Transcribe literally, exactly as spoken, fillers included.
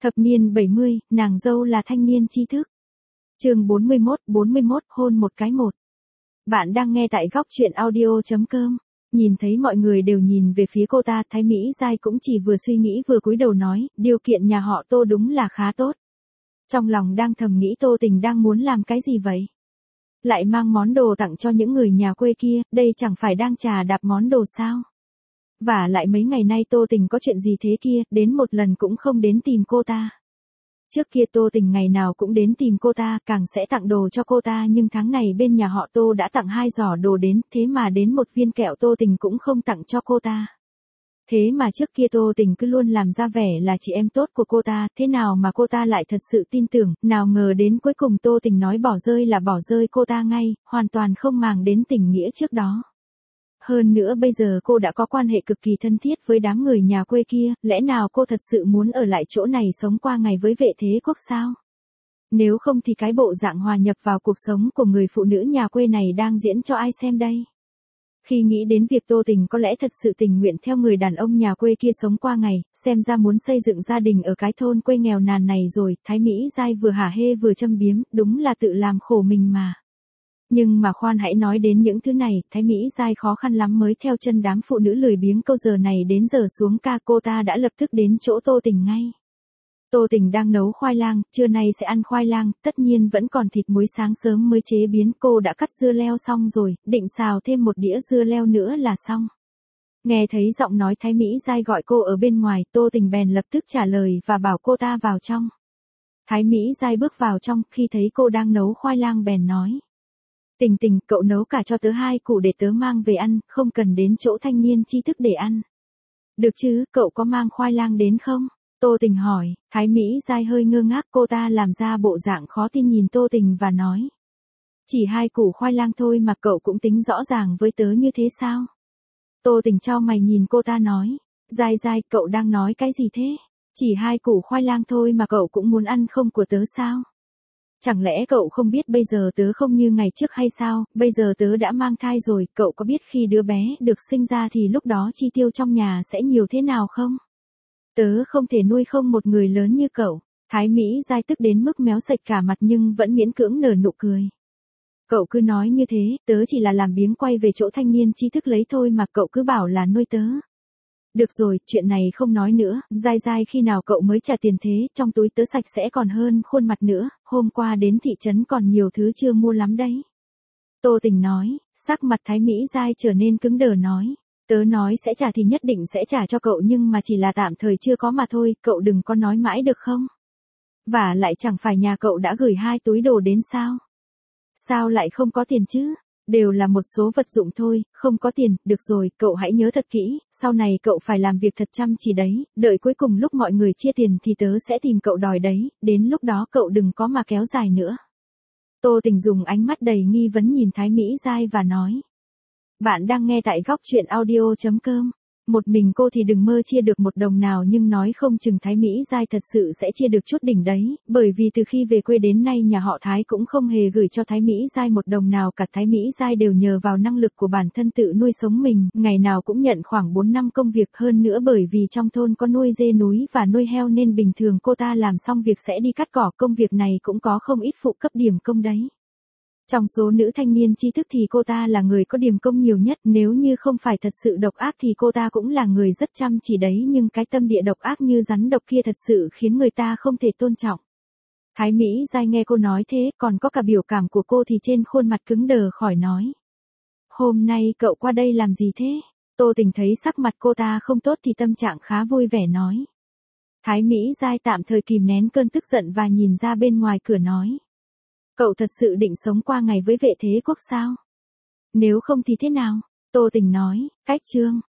Thập niên bảy mươi, nàng dâu là thanh niên tri thức. Chương bốn mươi mốt, bốn mươi mốt, hôn một cái một. Bạn đang nghe tại góc truyện audio chấm com. Nhìn thấy mọi người đều nhìn về phía cô ta, Thái Mỹ Giai cũng chỉ vừa suy nghĩ vừa cúi đầu nói, điều kiện nhà họ Tô đúng là khá tốt. Trong lòng đang thầm nghĩ Tô Tình đang muốn làm cái gì vậy? Lại mang món đồ tặng cho những người nhà quê kia, đây chẳng phải đang trà đạp món đồ sao? Và lại mấy ngày nay Tô Tình có chuyện gì thế kia, đến một lần cũng không đến tìm cô ta. Trước kia Tô Tình ngày nào cũng đến tìm cô ta, càng sẽ tặng đồ cho cô ta, nhưng tháng này bên nhà họ Tô đã tặng hai giỏ đồ đến, thế mà đến một viên kẹo Tô Tình cũng không tặng cho cô ta. Thế mà trước kia Tô Tình cứ luôn làm ra vẻ là chị em tốt của cô ta, thế nào mà cô ta lại thật sự tin tưởng, nào ngờ đến cuối cùng Tô Tình nói bỏ rơi là bỏ rơi cô ta ngay, hoàn toàn không màng đến tình nghĩa trước đó. Hơn nữa bây giờ cô đã có quan hệ cực kỳ thân thiết với đám người nhà quê kia, lẽ nào cô thật sự muốn ở lại chỗ này sống qua ngày với vệ thế quốc sao? Nếu không thì cái bộ dạng hòa nhập vào cuộc sống của người phụ nữ nhà quê này đang diễn cho ai xem đây? Khi nghĩ đến việc Tô Tình có lẽ thật sự tình nguyện theo người đàn ông nhà quê kia sống qua ngày, xem ra muốn xây dựng gia đình ở cái thôn quê nghèo nàn này rồi, Thái Mỹ Giai vừa hả hê vừa châm biếm, đúng là tự làm khổ mình mà. Nhưng mà khoan hãy nói đến những thứ này, Thái Mỹ Giai khó khăn lắm mới theo chân đám phụ nữ lười biếng câu giờ này đến giờ xuống ca, cô ta đã lập tức đến chỗ Tô Tình ngay. Tô Tình đang nấu khoai lang, trưa nay sẽ ăn khoai lang, tất nhiên vẫn còn thịt muối sáng sớm mới chế biến, cô đã cắt dưa leo xong rồi, định xào thêm một đĩa dưa leo nữa là xong. Nghe thấy giọng nói Thái Mỹ Giai gọi cô ở bên ngoài, Tô Tình bèn lập tức trả lời và bảo cô ta vào trong. Thái Mỹ Giai bước vào trong, khi thấy cô đang nấu khoai lang bèn nói. Tình Tình, cậu nấu cả cho tớ hai củ để tớ mang về ăn, không cần đến chỗ thanh niên tri thức để ăn. Được chứ, cậu có mang khoai lang đến không? Tô Tình hỏi. Thái Mỹ Giai hơi ngơ ngác, cô ta làm ra bộ dạng khó tin nhìn Tô Tình và nói. Chỉ hai củ khoai lang thôi mà cậu cũng tính rõ ràng với tớ như thế sao? Tô Tình chau mày nhìn cô ta nói. Giai Giai, cậu đang nói cái gì thế? Chỉ hai củ khoai lang thôi mà cậu cũng muốn ăn không của tớ sao? Chẳng lẽ cậu không biết bây giờ tớ không như ngày trước hay sao, bây giờ tớ đã mang thai rồi, cậu có biết khi đứa bé được sinh ra thì lúc đó chi tiêu trong nhà sẽ nhiều thế nào không? Tớ không thể nuôi không một người lớn như cậu. Thái Mỹ Giai tức đến mức méo sạch cả mặt nhưng vẫn miễn cưỡng nở nụ cười. Cậu cứ nói như thế, tớ chỉ là làm biếng quay về chỗ thanh niên tri thức lấy thôi mà cậu cứ bảo là nuôi tớ. Được rồi, chuyện này không nói nữa, Giai Giai khi nào cậu mới trả tiền thế, trong túi tớ sạch sẽ còn hơn khuôn mặt nữa, hôm qua đến thị trấn còn nhiều thứ chưa mua lắm đấy. Tô Tình nói, sắc mặt Thái Mỹ Giai trở nên cứng đờ nói, tớ nói sẽ trả thì nhất định sẽ trả cho cậu nhưng mà chỉ là tạm thời chưa có mà thôi, cậu đừng có nói mãi được không? Và lại chẳng phải nhà cậu đã gửi hai túi đồ đến sao? Sao lại không có tiền chứ? Đều là một số vật dụng thôi, không có tiền, được rồi, cậu hãy nhớ thật kỹ, sau này cậu phải làm việc thật chăm chỉ đấy, đợi cuối cùng lúc mọi người chia tiền thì tớ sẽ tìm cậu đòi đấy, đến lúc đó cậu đừng có mà kéo dài nữa. Tô Tình dùng ánh mắt đầy nghi vấn nhìn Thái Mỹ Giai và nói. Bạn đang nghe tại góc truyện audio chấm com. Một mình cô thì đừng mơ chia được một đồng nào nhưng nói không chừng Thái Mỹ Giai thật sự sẽ chia được chút đỉnh đấy, bởi vì từ khi về quê đến nay nhà họ Thái cũng không hề gửi cho Thái Mỹ Giai một đồng nào cả, Thái Mỹ Giai đều nhờ vào năng lực của bản thân tự nuôi sống mình, ngày nào cũng nhận khoảng bốn năm công việc, hơn nữa bởi vì trong thôn có nuôi dê núi và nuôi heo nên bình thường cô ta làm xong việc sẽ đi cắt cỏ, công việc này cũng có không ít phụ cấp điểm công đấy. Trong số nữ thanh niên tri thức thì cô ta là người có điểm công nhiều nhất, nếu như không phải thật sự độc ác thì cô ta cũng là người rất chăm chỉ đấy, nhưng cái tâm địa độc ác như rắn độc kia thật sự khiến người ta không thể tôn trọng. Thái Mỹ Giai nghe cô nói thế, còn có cả biểu cảm của cô thì trên khuôn mặt cứng đờ khỏi nói. Hôm nay cậu qua đây làm gì thế? Tô Tình thấy sắc mặt cô ta không tốt thì tâm trạng khá vui vẻ nói. Thái Mỹ Giai tạm thời kìm nén cơn tức giận và nhìn ra bên ngoài cửa nói. Cậu thật sự định sống qua ngày với vệ thế quốc sao? Nếu không thì thế nào? Tô Tình nói, cách chương.